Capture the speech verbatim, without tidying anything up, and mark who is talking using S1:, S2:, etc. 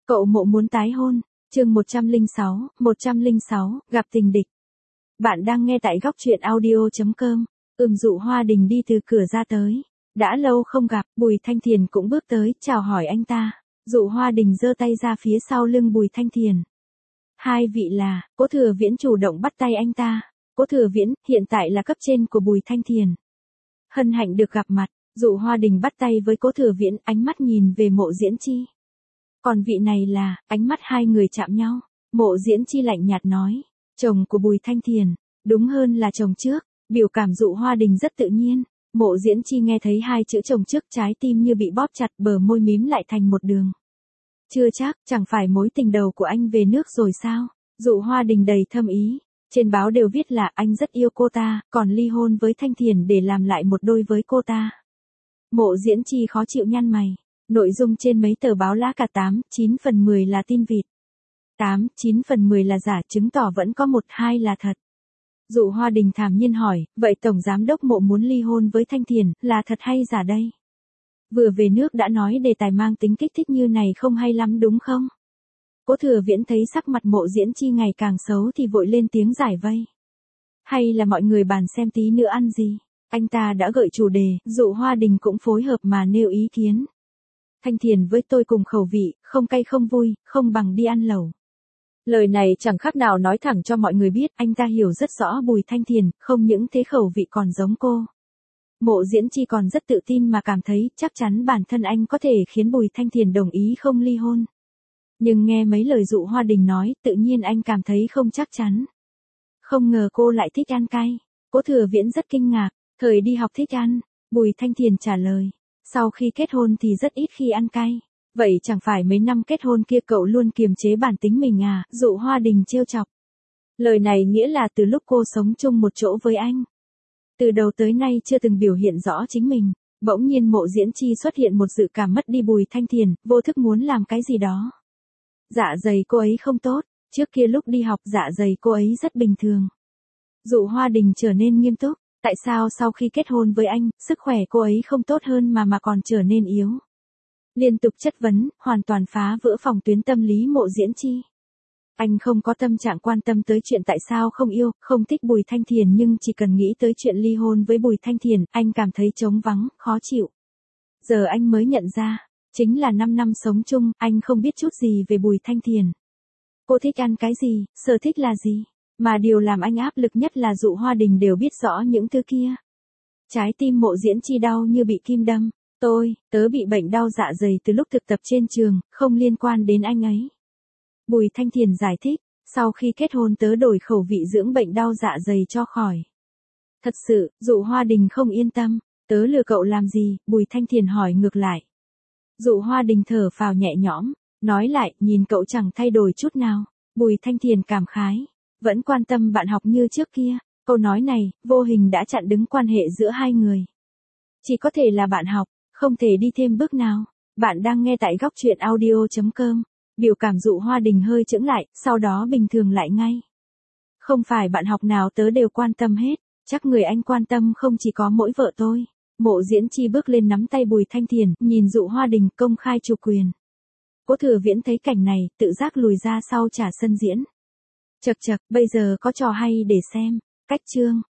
S1: Cậu Mộ muốn tái hôn. Chương một trăm lẻ sáu, một trăm lẻ sáu, gặp tình địch. Bạn đang nghe tại góc truyện audio chấm com. Ừm Dụ Hoa Đình đi từ cửa ra tới. Đã lâu không gặp, Bùi Thanh Thiền cũng bước tới, chào hỏi anh ta. Dụ Hoa Đình giơ tay ra phía sau lưng Bùi Thanh Thiền. Hai vị là, Cố Thừa Viễn chủ động bắt tay anh ta. Cố Thừa Viễn, hiện tại là cấp trên của Bùi Thanh Thiền. Hân hạnh được gặp mặt, Dụ Hoa Đình bắt tay với Cố Thừa Viễn, ánh mắt nhìn về Mộ Diễn Chi. Còn vị này là, ánh mắt hai người chạm nhau. Mộ Diễn Chi lạnh nhạt nói, chồng của Bùi Thanh Thiền, đúng hơn là chồng trước. Biểu cảm Dụ Hoa Đình rất tự nhiên. Mộ Diễn Chi nghe thấy hai chữ chồng trước, trái tim như bị bóp chặt, bờ môi mím lại thành một đường. Chưa chắc, chẳng phải mối tình đầu của anh về nước rồi sao? Dụ Hoa Đình đầy thâm ý. Trên báo đều viết là anh rất yêu cô ta, còn ly hôn với Thanh Thiền để làm lại một đôi với cô ta. Mộ Diễn Chi khó chịu nhăn mày. Nội dung trên mấy tờ báo lá cả tám, chín phần mười là tin vịt. tám, chín phần mười là giả, chứng tỏ vẫn có một hai là thật. Dụ Hoa Đình thản nhiên hỏi, vậy Tổng Giám đốc Mộ muốn ly hôn với Thanh Thiền, là thật hay giả đây? Vừa về nước đã nói đề tài mang tính kích thích như này không hay lắm đúng không? Cố Thừa Viễn thấy sắc mặt Mộ Diễn Chi ngày càng xấu thì vội lên tiếng giải vây. Hay là mọi người bàn xem tí nữa ăn gì? Anh ta đã gợi chủ đề, Dụ Hoa Đình cũng phối hợp mà nêu ý kiến. Thanh Thiền với tôi cùng khẩu vị, không cay không vui, không bằng đi ăn lẩu. Lời này chẳng khác nào nói thẳng cho mọi người biết, anh ta hiểu rất rõ Bùi Thanh Thiền, không những thế khẩu vị còn giống cô. Mộ Diễn Chi còn rất tự tin mà cảm thấy chắc chắn bản thân anh có thể khiến Bùi Thanh Thiền đồng ý không ly hôn. Nhưng nghe mấy lời Dụ Hoa Đình nói, tự nhiên anh cảm thấy không chắc chắn. Không ngờ cô lại thích ăn cay. Cố Thừa Viễn rất kinh ngạc, thời đi học thích ăn. Bùi Thanh Thiền trả lời, sau khi kết hôn thì rất ít khi ăn cay. Vậy chẳng phải mấy năm kết hôn kia cậu luôn kiềm chế bản tính mình à? Dụ Hoa Đình trêu chọc. Lời này nghĩa là từ lúc cô sống chung một chỗ với anh, từ đầu tới nay chưa từng biểu hiện rõ chính mình. Bỗng nhiên Mộ Diễn Chi xuất hiện một dự cảm mất đi Bùi Thanh Thiền, vô thức muốn làm cái gì đó. Dạ dày cô ấy không tốt, trước kia lúc đi học dạ dày cô ấy rất bình thường. Dụ Hoa Đình trở nên nghiêm túc, tại sao sau khi kết hôn với anh, sức khỏe cô ấy không tốt hơn mà mà còn trở nên yếu? Liên tục chất vấn, hoàn toàn phá vỡ phòng tuyến tâm lý Mộ Diễn Chi. Anh không có tâm trạng quan tâm tới chuyện tại sao không yêu, không thích Bùi Thanh Thiền, nhưng chỉ cần nghĩ tới chuyện ly hôn với Bùi Thanh Thiền, anh cảm thấy trống vắng, khó chịu. Giờ anh mới nhận ra, chính là năm năm sống chung, anh không biết chút gì về Bùi Thanh Thiền. Cô thích ăn cái gì, sở thích là gì? Mà điều làm anh áp lực nhất là Dụ Hoa Đình đều biết rõ những thứ kia. Trái tim Mộ Diễn Chi đau như bị kim đâm. Tôi, tớ bị bệnh đau dạ dày từ lúc thực tập trên trường, không liên quan đến anh ấy. Bùi Thanh Thiền giải thích, sau khi kết hôn tớ đổi khẩu vị dưỡng bệnh đau dạ dày cho khỏi. Thật sự, Dụ Hoa Đình không yên tâm, tớ lừa cậu làm gì? Bùi Thanh Thiền hỏi ngược lại. Dụ Hoa Đình thở phào nhẹ nhõm, nói lại, nhìn cậu chẳng thay đổi chút nào. Bùi Thanh Thiền cảm khái, vẫn quan tâm bạn học như trước kia. Câu nói này, vô hình đã chặn đứng quan hệ giữa hai người. Chỉ có thể là bạn học, không thể đi thêm bước nào. Bạn đang nghe tại góc truyện audio chấm com. Biểu cảm Dụ Hoa Đình hơi chững lại, sau đó bình thường lại ngay. Không phải bạn học nào tớ đều quan tâm hết, chắc người anh quan tâm không chỉ có mỗi vợ tôi. Mộ Diễn Chi bước lên nắm tay Bùi Thanh Thiền, nhìn Dụ Hoa Đình công khai chủ quyền. Cố Thừa Viễn thấy cảnh này, tự giác lùi ra sau trả sân diễn. Chậc chậc, bây giờ có trò hay để xem. Cách chương.